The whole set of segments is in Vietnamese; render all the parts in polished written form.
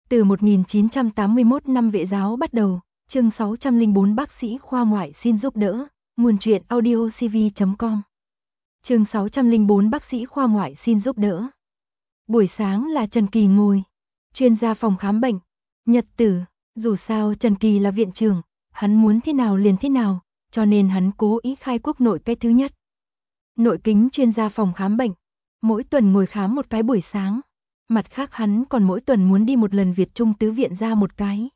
Từ 1981 năm vệ giáo bắt đầu, chương 604 bác sĩ khoa ngoại xin giúp đỡ, nguồn truyện audiocv.com. Chương 604 bác sĩ khoa ngoại xin giúp đỡ. Buổi sáng là Trần Kỳ ngồi, chuyên gia phòng khám bệnh, nhật tử, dù sao Trần Kỳ là viện trưởng, hắn muốn thế nào liền thế nào, cho nên hắn cố ý khai quốc nội cái thứ nhất. Nội kính chuyên gia phòng khám bệnh, mỗi tuần ngồi khám một cái buổi sáng. Mặt khác hắn còn mỗi tuần muốn đi một lần Việt Trung tứ viện ra một cái.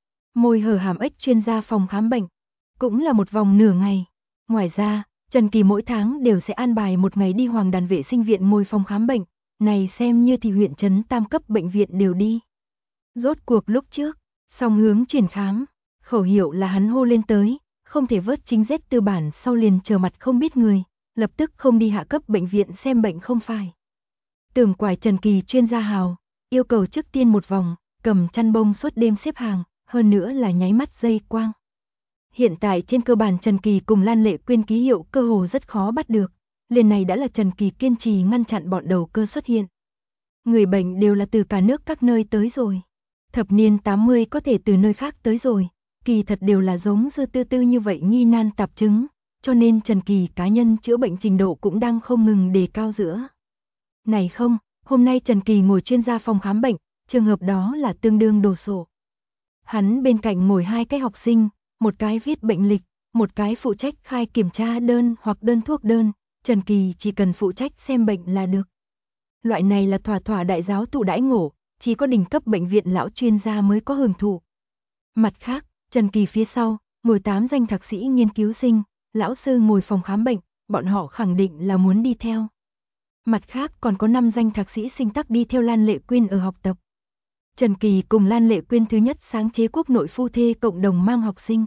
Môi hở hàm ếch chuyên gia phòng khám bệnh, cũng là một vòng nửa ngày. Ngoài ra, Trần Kỳ mỗi tháng đều sẽ an bài một ngày đi Hoàng Đàn vệ sinh viện ngồi phòng khám bệnh, này xem như thì huyện trấn tam cấp bệnh viện đều đi. Rốt cuộc lúc trước, song hướng chuyển khám, khẩu hiệu là hắn hô lên tới, không thể vớt chính Z tư bản sau liền chờ mặt không biết người, lập tức không đi hạ cấp bệnh viện xem bệnh không phải. Tưởng quải Trần Kỳ chuyên gia hào, yêu cầu trước tiên một vòng, cầm chăn bông suốt đêm xếp hàng, hơn nữa là nháy mắt dây quang. Hiện tại trên cơ bản Trần Kỳ cùng Lan Lệ Quyên ký hiệu cơ hồ rất khó bắt được, liền này đã là Trần Kỳ kiên trì ngăn chặn bọn đầu cơ xuất hiện. Người bệnh đều là từ cả nước các nơi tới rồi. Thập niên 80 có thể từ nơi khác tới rồi, kỳ thật đều là giống Dư Tư Tư như vậy nghi nan tạp chứng, cho nên Trần Kỳ cá nhân chữa bệnh trình độ cũng đang không ngừng đề cao giữa. Này không, hôm nay Trần Kỳ ngồi chuyên gia phòng khám bệnh, trường hợp đó là tương đương đồ sổ. Hắn bên cạnh ngồi hai cái học sinh, một cái viết bệnh lịch, một cái phụ trách khai kiểm tra đơn hoặc đơn thuốc đơn, Trần Kỳ chỉ cần phụ trách xem bệnh là được. Loại này là thỏa thỏa đại giáo thụ đãi ngộ, chỉ có đỉnh cấp bệnh viện lão chuyên gia mới có hưởng thụ. Mặt khác, Trần Kỳ phía sau, ngồi 8 danh thạc sĩ nghiên cứu sinh, lão sư ngồi phòng khám bệnh, bọn họ khẳng định là muốn đi theo. Mặt khác còn có 5 danh thạc sĩ sinh tắc đi theo Lan Lệ Quyên ở học tập. Trần Kỳ cùng Lan Lệ Quyên thứ nhất sáng chế quốc nội phu thê cộng đồng mang học sinh.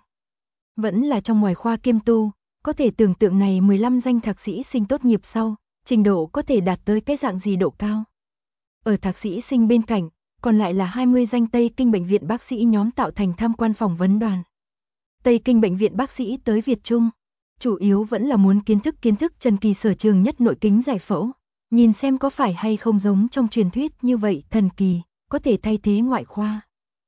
Vẫn là trong ngoài khoa kiêm tu, có thể tưởng tượng này 15 danh thạc sĩ sinh tốt nghiệp sau, trình độ có thể đạt tới cái dạng gì độ cao. Ở thạc sĩ sinh bên cạnh, còn lại là 20 danh Tây Kinh bệnh viện bác sĩ nhóm tạo thành tham quan phỏng vấn đoàn. Tây Kinh bệnh viện bác sĩ tới Việt Trung, chủ yếu vẫn là muốn kiến thức Trần Kỳ sở trường nhất nội kính giải phẫu. Nhìn xem có phải hay không giống trong truyền thuyết như vậy thần kỳ, có thể thay thế ngoại khoa.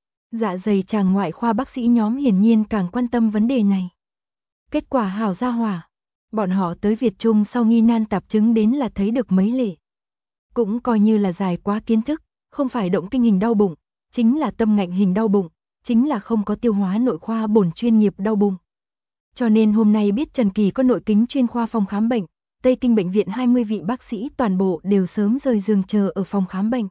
Dạ dày tràng ngoại khoa bác sĩ nhóm hiển nhiên càng quan tâm vấn đề này. Kết quả hảo ra hỏa. Bọn họ tới Việt Trung sau nghi nan tạp chứng đến là thấy được mấy lệ. Cũng coi như là dài quá kiến thức, không phải động kinh hình đau bụng, chính là tâm ngạnh hình đau bụng, chính là không có tiêu hóa nội khoa bổn chuyên nghiệp đau bụng. Cho nên hôm nay biết Trần Kỳ có nội kính chuyên khoa phòng khám bệnh, Tây Kinh bệnh viện 20 vị bác sĩ toàn bộ đều sớm rời giường chờ ở phòng khám bệnh.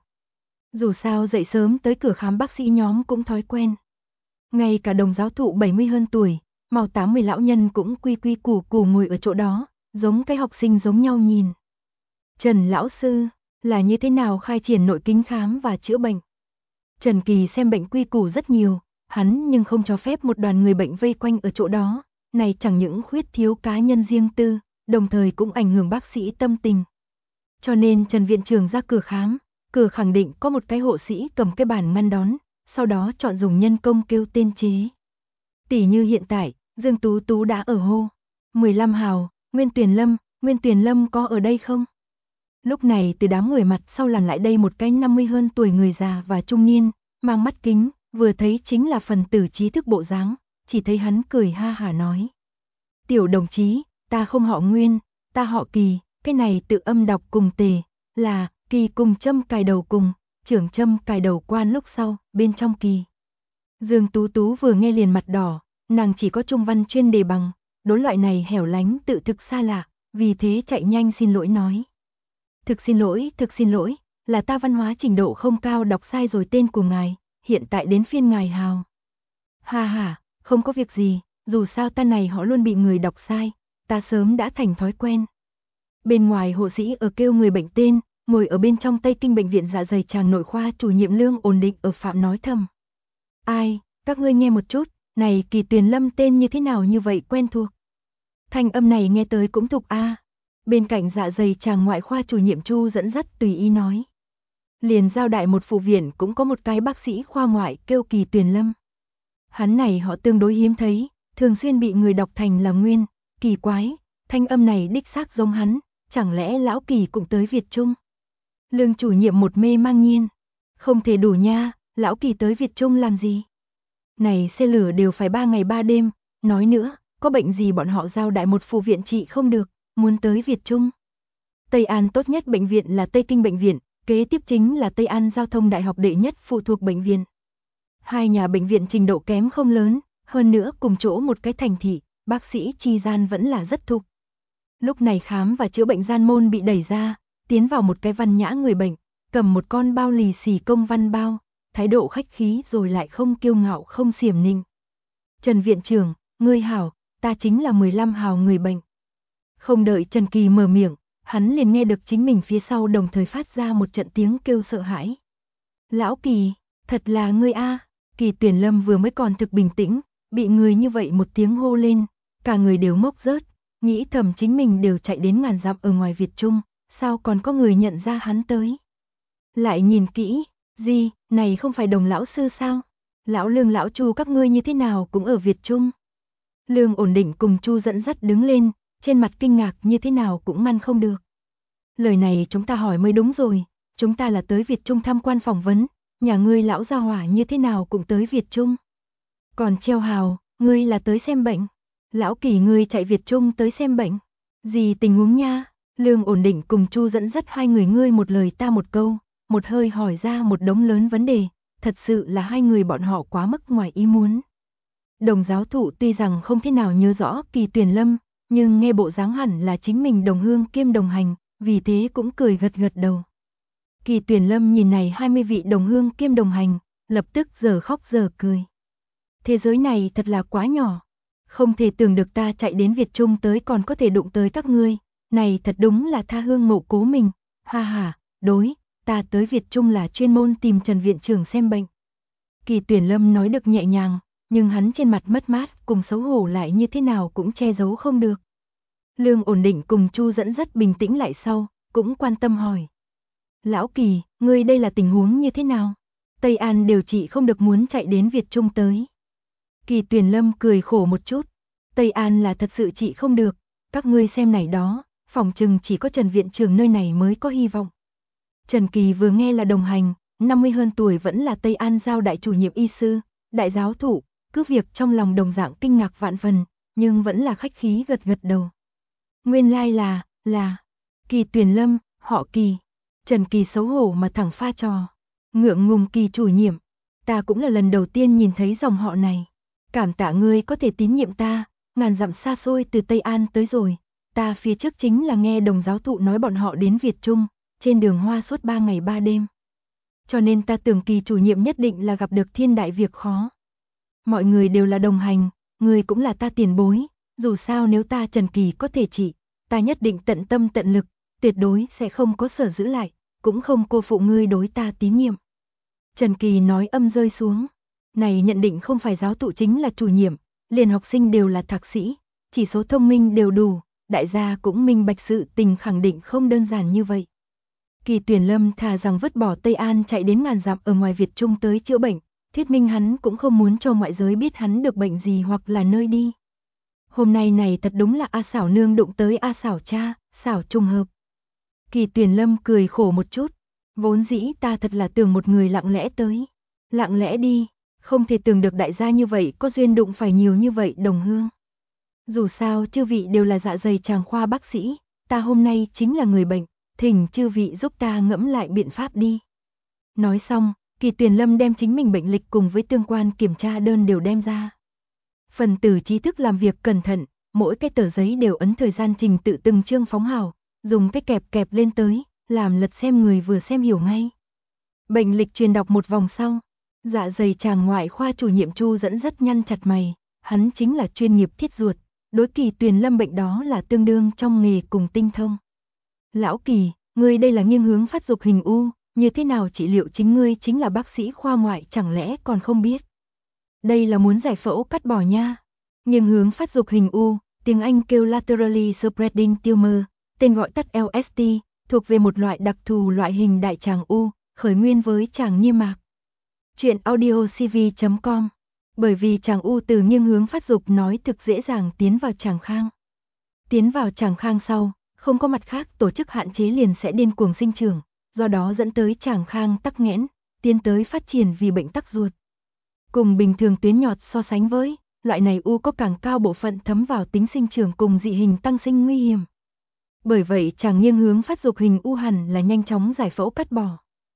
Dù sao dậy sớm tới cửa khám bác sĩ nhóm cũng thói quen. Ngay cả đồng giáo thụ 70 hơn tuổi, màu 80 lão nhân cũng quy quy củ củ ngồi ở chỗ đó, giống cái học sinh giống nhau nhìn. Trần lão sư, là như thế nào khai triển nội kính khám và chữa bệnh? Trần Kỳ xem bệnh quy củ rất nhiều, hắn nhưng không cho phép một đoàn người bệnh vây quanh ở chỗ đó, này chẳng những khuyết thiếu cá nhân riêng tư, đồng thời cũng ảnh hưởng bác sĩ tâm tình. Cho nên Trần viện trưởng ra cửa khám, cửa khẳng định có một cái hộ sĩ cầm cái bàn ngăn đón, sau đó chọn dùng nhân công kêu tên chế. Tỷ như hiện tại, Dương Tú Tú đã ở hô. 15 hào, Nguyên Tuyền Lâm có ở đây không? Lúc này từ đám người mặt sau làn lại đây một cái 50 hơn tuổi người già và trung niên, mang mắt kính, vừa thấy chính là phần tử trí thức bộ dáng, chỉ thấy hắn cười ha hả nói. Tiểu đồng chí, ta không họ Nguyên, ta họ Kỳ, cái này tự âm đọc cùng tề, là Kỳ cùng châm cài đầu cùng, trưởng châm cài đầu quan lúc sau, bên trong Kỳ. Dương Tú Tú vừa nghe liền mặt đỏ, nàng chỉ có trung văn chuyên đề bằng, đối loại này hẻo lánh tự thực xa lạ, vì thế chạy nhanh xin lỗi nói. Thực xin lỗi, là ta văn hóa trình độ không cao đọc sai rồi tên của ngài, hiện tại đến phiên ngài hào. Ha ha, không có việc gì, dù sao ta này họ luôn bị người đọc sai, ta sớm đã thành thói quen. Bên ngoài hộ sĩ ở kêu người bệnh tên, ngồi ở bên trong Tây Kinh bệnh viện dạ dày tràng nội khoa chủ nhiệm Lương ổn định ở phạm nói thầm. Ai, các ngươi nghe một chút, này Kỳ Tuyền Lâm tên như thế nào như vậy quen thuộc. Thanh âm này nghe tới cũng thục a. Bên cạnh dạ dày tràng ngoại khoa chủ nhiệm Chu dẫn dắt tùy ý nói. Liền giao đại một phụ viện cũng có một cái bác sĩ khoa ngoại kêu Kỳ Tuyền Lâm. Hắn này họ tương đối hiếm thấy, thường xuyên bị người đọc thành là Nguyên, kỳ quái, thanh âm này đích xác giống hắn, chẳng lẽ lão Kỳ cũng tới Việt Trung? Lương chủ nhiệm một mê mang nhiên, không thể đủ nha, Lão Kỳ tới Việt Trung làm gì? Này xe lửa đều phải 3 ngày 3 đêm, nói nữa, có bệnh gì bọn họ giao đại một phụ viện trị không được, muốn tới Việt Trung. Tây An tốt nhất bệnh viện là Tây Kinh bệnh viện, kế tiếp chính là Tây An Giao thông Đại học đệ nhất phụ thuộc bệnh viện. Hai nhà bệnh viện trình độ kém không lớn, hơn nữa cùng chỗ một cái thành thị, bác sĩ chi gian vẫn là rất thục. Lúc này khám và chữa bệnh gian môn bị đẩy ra, tiến vào một cái văn nhã người bệnh, cầm một con bao lì xì công văn bao, thái độ khách khí rồi lại không kiêu ngạo không xiểm nịnh. Trần viện trưởng, ngươi hảo, ta chính là 15 hào người bệnh. Không đợi Trần Kỳ mở miệng, hắn liền nghe được chính mình phía sau đồng thời phát ra một trận tiếng kêu sợ hãi. Lão Kỳ, thật là ngươi a. Kỳ Tuyển Lâm vừa mới còn thực bình tĩnh, bị người như vậy một tiếng hô lên, cả người đều ngốc rớt, nghĩ thầm chính mình đều chạy đến ngàn dặm ở ngoài Việt Trung, sao còn có người nhận ra hắn tới. Lại nhìn kỹ, gì, này không phải Đồng lão sư sao? Lão Lương lão Chu các ngươi như thế nào cũng ở Việt Trung. Lương Ổn Định cùng Chu dẫn dắt đứng lên, trên mặt kinh ngạc như thế nào cũng ngăn không được. Lời này chúng ta hỏi mới đúng rồi, chúng ta là tới Việt Trung tham quan phỏng vấn, nhà ngươi lão gia hỏa như thế nào cũng tới Việt Trung. Còn treo hào, ngươi là tới xem bệnh. Lão Kỳ ngươi chạy Việt Trung tới xem bệnh. Gì tình huống nha? Lương Ổn Định cùng Chu dẫn dắt hai người ngươi một lời ta một câu, một hơi hỏi ra một đống lớn vấn đề, thật sự là hai người bọn họ quá mức ngoài ý muốn. Đồng giáo thụ tuy rằng không thế nào nhớ rõ Kỳ Tuyển Lâm, nhưng nghe bộ dáng hẳn là chính mình đồng hương kiêm đồng hành, vì thế cũng cười gật gật đầu. Kỳ Tuyển Lâm nhìn này 20 vị đồng hương kiêm đồng hành, lập tức giờ khóc giờ cười. Thế giới này thật là quá nhỏ, không thể tưởng được ta chạy đến Việt Trung tới còn có thể đụng tới các ngươi, này thật đúng là tha hương ngộ cố mình, ha ha, đối, ta tới Việt Trung là chuyên môn tìm Trần viện trưởng xem bệnh. Kỳ Tuyển Lâm nói được nhẹ nhàng, nhưng hắn trên mặt mất mát cùng xấu hổ lại như thế nào cũng che giấu không được. Lương Ổn Định cùng Chu dẫn rất bình tĩnh lại sau, cũng quan tâm hỏi. Lão Kỳ, ngươi đây là tình huống như thế nào? Tây An điều trị không được muốn chạy đến Việt Trung tới. Kỳ Tuyển Lâm cười khổ một chút. Tây An là thật sự trị không được, các ngươi xem này đó, phỏng chừng chỉ có Trần viện trưởng nơi này mới có hy vọng. Trần Kỳ vừa nghe là đồng hành, 50 hơn tuổi vẫn là Tây An Giao đại chủ nhiệm y sư, đại giáo thụ, cứ việc trong lòng đồng dạng kinh ngạc vạn phần, nhưng vẫn là khách khí gật gật đầu. Nguyên lai là, Kỳ Tuyển Lâm, họ Kỳ. Trần Kỳ xấu hổ mà thẳng pha trò. Ngượng ngùng Kỳ chủ nhiệm, ta cũng là lần đầu tiên nhìn thấy dòng họ này. Cảm tạ ngươi có thể tín nhiệm ta, ngàn dặm xa xôi từ Tây An tới rồi. Ta phía trước chính là nghe đồng giáo thụ nói bọn họ đến Việt Trung, trên đường hoa suốt 3 ngày 3 đêm. Cho nên ta tưởng Kỳ chủ nhiệm nhất định là gặp được thiên đại việc khó. Mọi người đều là đồng hành, ngươi cũng là ta tiền bối, dù sao nếu ta Trần Kỳ có thể trị, ta nhất định tận tâm tận lực, tuyệt đối sẽ không có sở giữ lại, cũng không cô phụ ngươi đối ta tín nhiệm. Trần Kỳ nói âm rơi xuống, này nhận định không phải giáo thụ chính là chủ nhiệm, liền học sinh đều là thạc sĩ, chỉ số thông minh đều đủ, đại gia cũng minh bạch sự tình khẳng định không đơn giản như vậy. Kỳ Tuyển Lâm thà rằng vứt bỏ Tây An chạy đến ngàn dặm ở ngoài Việt Trung tới chữa bệnh, thuyết minh hắn cũng không muốn cho ngoại giới biết hắn được bệnh gì hoặc là nơi đi. Hôm nay này thật đúng là A Xảo nương đụng tới A Xảo cha, xảo trùng hợp. Kỳ Tuyển Lâm cười khổ một chút, vốn dĩ ta thật là tưởng một người lặng lẽ tới. Lặng lẽ đi, không thể tưởng được đại gia như vậy có duyên đụng phải nhiều như vậy đồng hương. Dù sao chư vị đều là dạ dày tràng khoa bác sĩ, ta hôm nay chính là người bệnh, thỉnh chư vị giúp ta ngẫm lại biện pháp đi. Nói xong, Kỳ Tuyển Lâm đem chính mình bệnh lịch cùng với tương quan kiểm tra đơn đều đem ra. Phần tử trí thức làm việc cẩn thận, mỗi cái tờ giấy đều ấn thời gian trình tự từng chương phóng hào, dùng cái kẹp lên tới, làm lật xem người vừa xem hiểu ngay. Bệnh lịch truyền đọc một vòng sau, dạ dày tràng ngoại khoa chủ nhiệm Chu dẫn rất nhăn chặt mày, hắn chính là chuyên nghiệp thiết ruột, đối Kỳ Tuyển Lâm bệnh đó là tương đương trong nghề cùng tinh thông. Lão Kỳ, ngươi đây là nghiêng hướng phát dục hình u, như thế nào trị liệu chính ngươi chính là bác sĩ khoa ngoại chẳng lẽ còn không biết. Đây là muốn giải phẫu cắt bỏ nha. Nghiêng hướng phát dục hình u, tiếng Anh kêu laterally spreading tumor, tên gọi tắt LST, thuộc về một loại đặc thù loại hình đại tràng u, khởi nguyên với tràng niêm mạc. Chuyện audiocv.com. Bởi vì tràng u từ nghiêng hướng phát dục nói thực dễ dàng tiến vào tràng khang. Tiến vào tràng khang sau, không có mặt khác tổ chức hạn chế liền sẽ điên cuồng sinh trưởng, do đó dẫn tới tràng khang tắc nghẽn, tiến tới phát triển vì bệnh tắc ruột. Cùng bình thường tuyến nhọt so sánh với, loại này u có càng cao bộ phận thấm vào tính sinh trưởng cùng dị hình tăng sinh nguy hiểm. Bởi vậy chàng nghiêng hướng phát dục hình u hẳn là nhanh chóng giải phẫu cắt bỏ.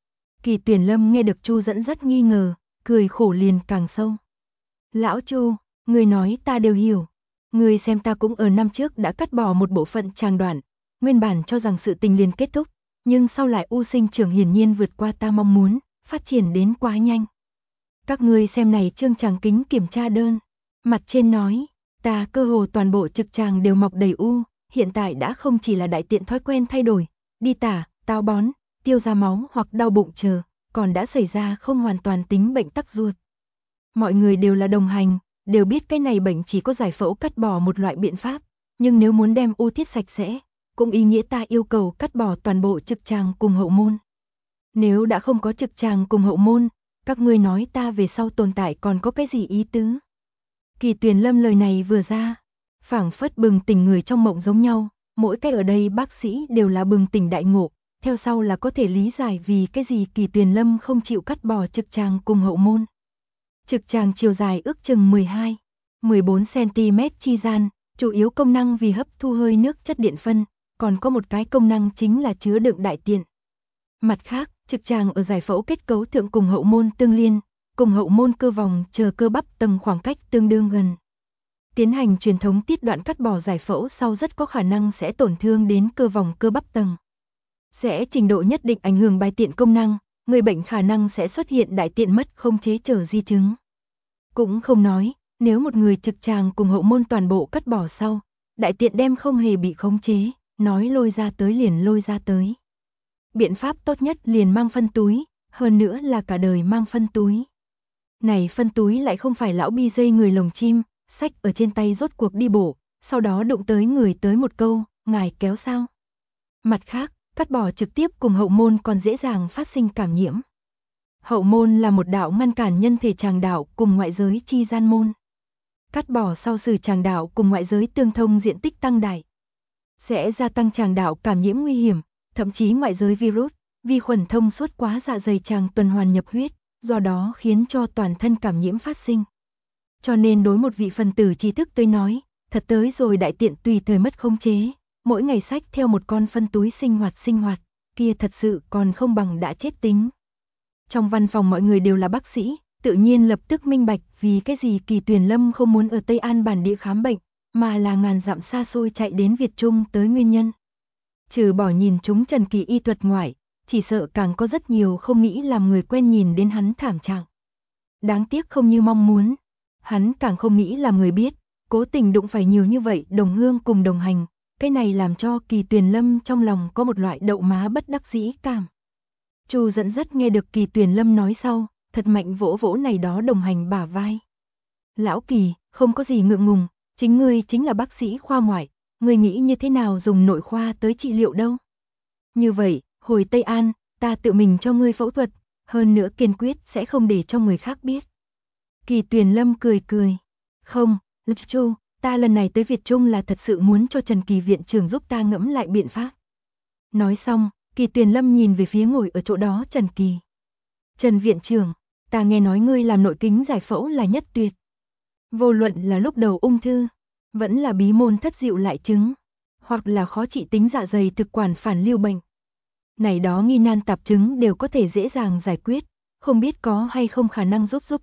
Kỳ Tuyền Lâm nghe được Chu Dẫn rất nghi ngờ, cười khổ liền càng sâu. Lão Chu, người nói ta đều hiểu. Người xem ta cũng ở năm trước đã cắt bỏ một bộ phận tràng đoạn, nguyên bản cho rằng sự tình liền kết thúc, nhưng sau lại u sinh trưởng hiển nhiên vượt qua ta mong muốn, phát triển đến quá nhanh. Các ngươi xem này chương tràng kính kiểm tra đơn, mặt trên nói, ta cơ hồ toàn bộ trực tràng đều mọc đầy u, hiện tại đã không chỉ là đại tiện thói quen thay đổi, đi tả, táo bón, tiêu ra máu hoặc đau bụng chờ, còn đã xảy ra không hoàn toàn tính bệnh tắc ruột. Mọi người đều là đồng hành, đều biết cái này bệnh chỉ có giải phẫu cắt bỏ một loại biện pháp, nhưng nếu muốn đem u thiết sạch sẽ, cũng ý nghĩa ta yêu cầu cắt bỏ toàn bộ trực tràng cùng hậu môn. Nếu đã không có trực tràng cùng hậu môn, các ngươi nói ta về sau tồn tại còn có cái gì ý tứ? Kỳ Tuyền Lâm lời này vừa ra, phảng phất bừng tỉnh người trong mộng giống nhau, mỗi cái ở đây bác sĩ đều là bừng tỉnh đại ngộ, theo sau là có thể lý giải vì cái gì Kỳ Tuyền Lâm không chịu cắt bỏ trực tràng cùng hậu môn. Trực tràng chiều dài ước chừng 12-14 cm chi gian, chủ yếu công năng vì hấp thu hơi nước chất điện phân, còn có một cái công năng chính là chứa đựng đại tiện. Mặt khác, trực tràng ở giải phẫu kết cấu thượng cùng hậu môn tương liên, cùng hậu môn cơ vòng chờ cơ bắp tầng khoảng cách tương đương gần. Tiến hành truyền thống tiết đoạn cắt bỏ giải phẫu sau rất có khả năng sẽ tổn thương đến cơ vòng cơ bắp tầng. Sẽ trình độ nhất định ảnh hưởng bài tiện công năng, người bệnh khả năng sẽ xuất hiện đại tiện mất không chế trở di chứng. Cũng không nói, nếu một người trực tràng cùng hậu môn toàn bộ cắt bỏ sau, đại tiện đem không hề bị khống chế, nói lôi ra tới liền lôi ra tới. Biện pháp tốt nhất liền mang phân túi, hơn nữa là cả đời mang phân túi. Này phân túi lại không phải lão bi dây người lồng chim, xách ở trên tay rốt cuộc đi bộ, sau đó đụng tới người tới một câu, ngài kéo sao. Mặt khác, cắt bỏ trực tiếp cùng hậu môn còn dễ dàng phát sinh cảm nhiễm. Hậu môn là một đạo ngăn cản nhân thể tràng đạo cùng ngoại giới chi gian môn. Cắt bỏ sau sử tràng đạo cùng ngoại giới tương thông diện tích tăng đại, sẽ gia tăng tràng đạo cảm nhiễm nguy hiểm, thậm chí ngoại giới virus, vi khuẩn thông suốt quá dạ dày tràng tuần hoàn nhập huyết, do đó khiến cho toàn thân cảm nhiễm phát sinh. Cho nên đối một vị phần tử trí thức tới nói, thật tới rồi đại tiện tùy thời mất khống chế, mỗi ngày xách theo một con phân túi sinh hoạt, kia thật sự còn không bằng đã chết tính. Trong văn phòng mọi người đều là bác sĩ, tự nhiên lập tức minh bạch vì cái gì Kỳ Tuyền Lâm không muốn ở Tây An bản địa khám bệnh, mà là ngàn dặm xa xôi chạy đến Việt Trung tới nguyên nhân. Trừ bỏ nhìn chúng Trần Kỳ y thuật ngoại, chỉ sợ càng có rất nhiều không nghĩ làm người quen nhìn đến hắn thảm trạng. Đáng tiếc không như mong muốn, hắn càng không nghĩ làm người biết, cố tình đụng phải nhiều như vậy đồng hương cùng đồng hành, cái này làm cho Kỳ Tuyền Lâm trong lòng có một loại đậu má bất đắc dĩ cảm. Chu Dẫn Dắt nghe được Kỳ Tuyền Lâm nói sau, thật mạnh vỗ vỗ này đó đồng hành bả vai. Lão Kỳ, không có gì ngượng ngùng, chính ngươi chính là bác sĩ khoa ngoại, ngươi nghĩ như thế nào dùng nội khoa tới trị liệu đâu? Như vậy, hồi Tây An, ta tự mình cho ngươi phẫu thuật, hơn nữa kiên quyết sẽ không để cho người khác biết. Kỳ Tuyền Lâm cười cười. Không, Chu, ta lần này tới Việt Trung là thật sự muốn cho Trần Kỳ viện trưởng giúp ta ngẫm lại biện pháp. Nói xong, Kỳ Tuyền Lâm nhìn về phía ngồi ở chỗ đó Trần Kỳ. Trần viện trưởng, ta nghe nói ngươi làm nội kính giải phẫu là nhất tuyệt. Vô luận là lúc đầu ung thư, vẫn là bí môn thất diệu lại chứng, hoặc là khó trị tính dạ dày thực quản phản lưu bệnh. Này đó nghi nan tạp chứng đều có thể dễ dàng giải quyết, không biết có hay không khả năng giúp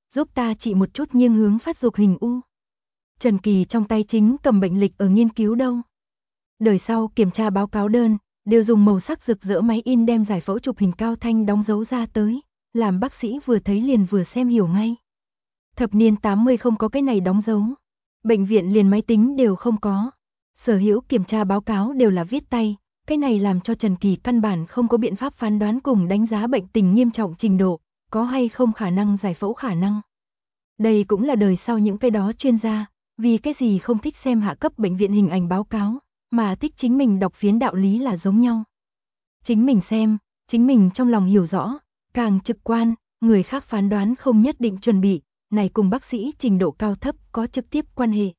ta trị một chút nghiêng hướng phát dục hình u. Trần Kỳ trong tay chính cầm bệnh lịch ở nghiên cứu đâu. Đời sau kiểm tra báo cáo đơn, đều dùng màu sắc rực rỡ máy in đem giải phẫu chụp hình cao thanh đóng dấu ra tới, làm bác sĩ vừa thấy liền vừa xem hiểu ngay. Thập niên 80 không có cái này đóng dấu, bệnh viện liền máy tính đều không có, sở hữu kiểm tra báo cáo đều là viết tay, cái này làm cho Trần Kỳ căn bản không có biện pháp phán đoán cùng đánh giá bệnh tình nghiêm trọng trình độ, có hay không khả năng giải phẫu khả năng. Đây cũng là đời sau những cái đó chuyên gia, vì cái gì không thích xem hạ cấp bệnh viện hình ảnh báo cáo, mà thích chính mình đọc phiến đạo lý là giống nhau. Chính mình xem, chính mình trong lòng hiểu rõ, càng trực quan, người khác phán đoán không nhất định chuẩn bị, này cùng bác sĩ trình độ cao thấp có trực tiếp quan hệ.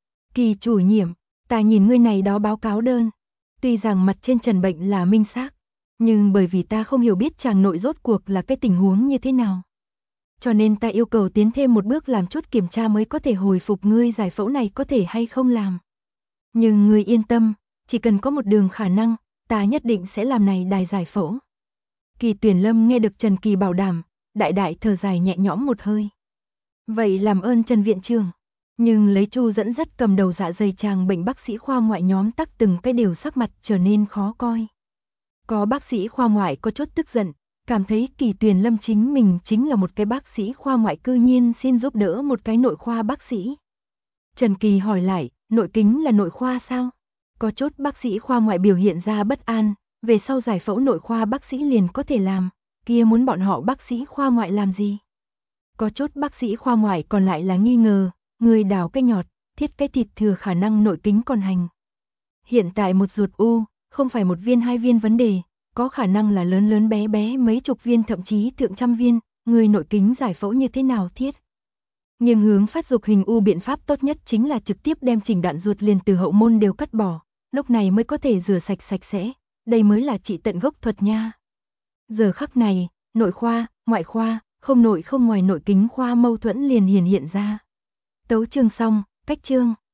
Kỳ chủ nhiệm, ta nhìn ngươi này đó báo cáo đơn, tuy rằng mặt trên trần bệnh là minh xác, Nhưng bởi vì ta không hiểu biết chàng nội rốt cuộc là cái tình huống như thế nào. Cho nên ta yêu cầu tiến thêm một bước làm chút kiểm tra mới có thể hồi phục ngươi giải phẫu này có thể hay không làm. Nhưng ngươi yên tâm, chỉ cần có một đường khả năng, ta nhất định sẽ làm này đài giải phẫu. Kỳ Tuyển Lâm nghe được Trần Kỳ bảo đảm, đại đại thở dài nhẹ nhõm một hơi. Vậy làm ơn Trần viện trưởng. Nhưng lấy Chu dẫn dắt cầm đầu dạ dày chàng bệnh bác sĩ khoa ngoại nhóm tắc từng cái đều sắc mặt trở nên khó coi. Có bác sĩ khoa ngoại có chút tức giận, cảm thấy Kỳ Tuyền Lâm chính mình chính là một cái bác sĩ khoa ngoại cư nhiên xin giúp đỡ một cái nội khoa bác sĩ. Trần Kỳ hỏi lại, nội kính là nội khoa sao? Có chút bác sĩ khoa ngoại biểu hiện ra bất an, về sau giải phẫu nội khoa bác sĩ liền có thể làm, kia muốn bọn họ bác sĩ khoa ngoại làm gì? Có chút bác sĩ khoa ngoại còn lại là nghi ngờ, người đào cái nhọt, thiết cái thịt thừa khả năng nội kính còn hành. Hiện tại một ruột u, không phải một viên hai viên vấn đề, có khả năng là lớn lớn bé bé mấy chục viên thậm chí thượng trăm viên, người nội kính giải phẫu như thế nào thiết. Nhưng hướng phát dục hình u biện pháp tốt nhất chính là trực tiếp đem chỉnh đoạn ruột liền từ hậu môn đều cắt bỏ, lúc này mới có thể rửa sạch sạch sẽ, đây mới là trị tận gốc thuật nha. Giờ khắc này, nội khoa, ngoại khoa, không nội không ngoài nội kính khoa mâu thuẫn liền hiện ra. Tấu chương xong, cách chương.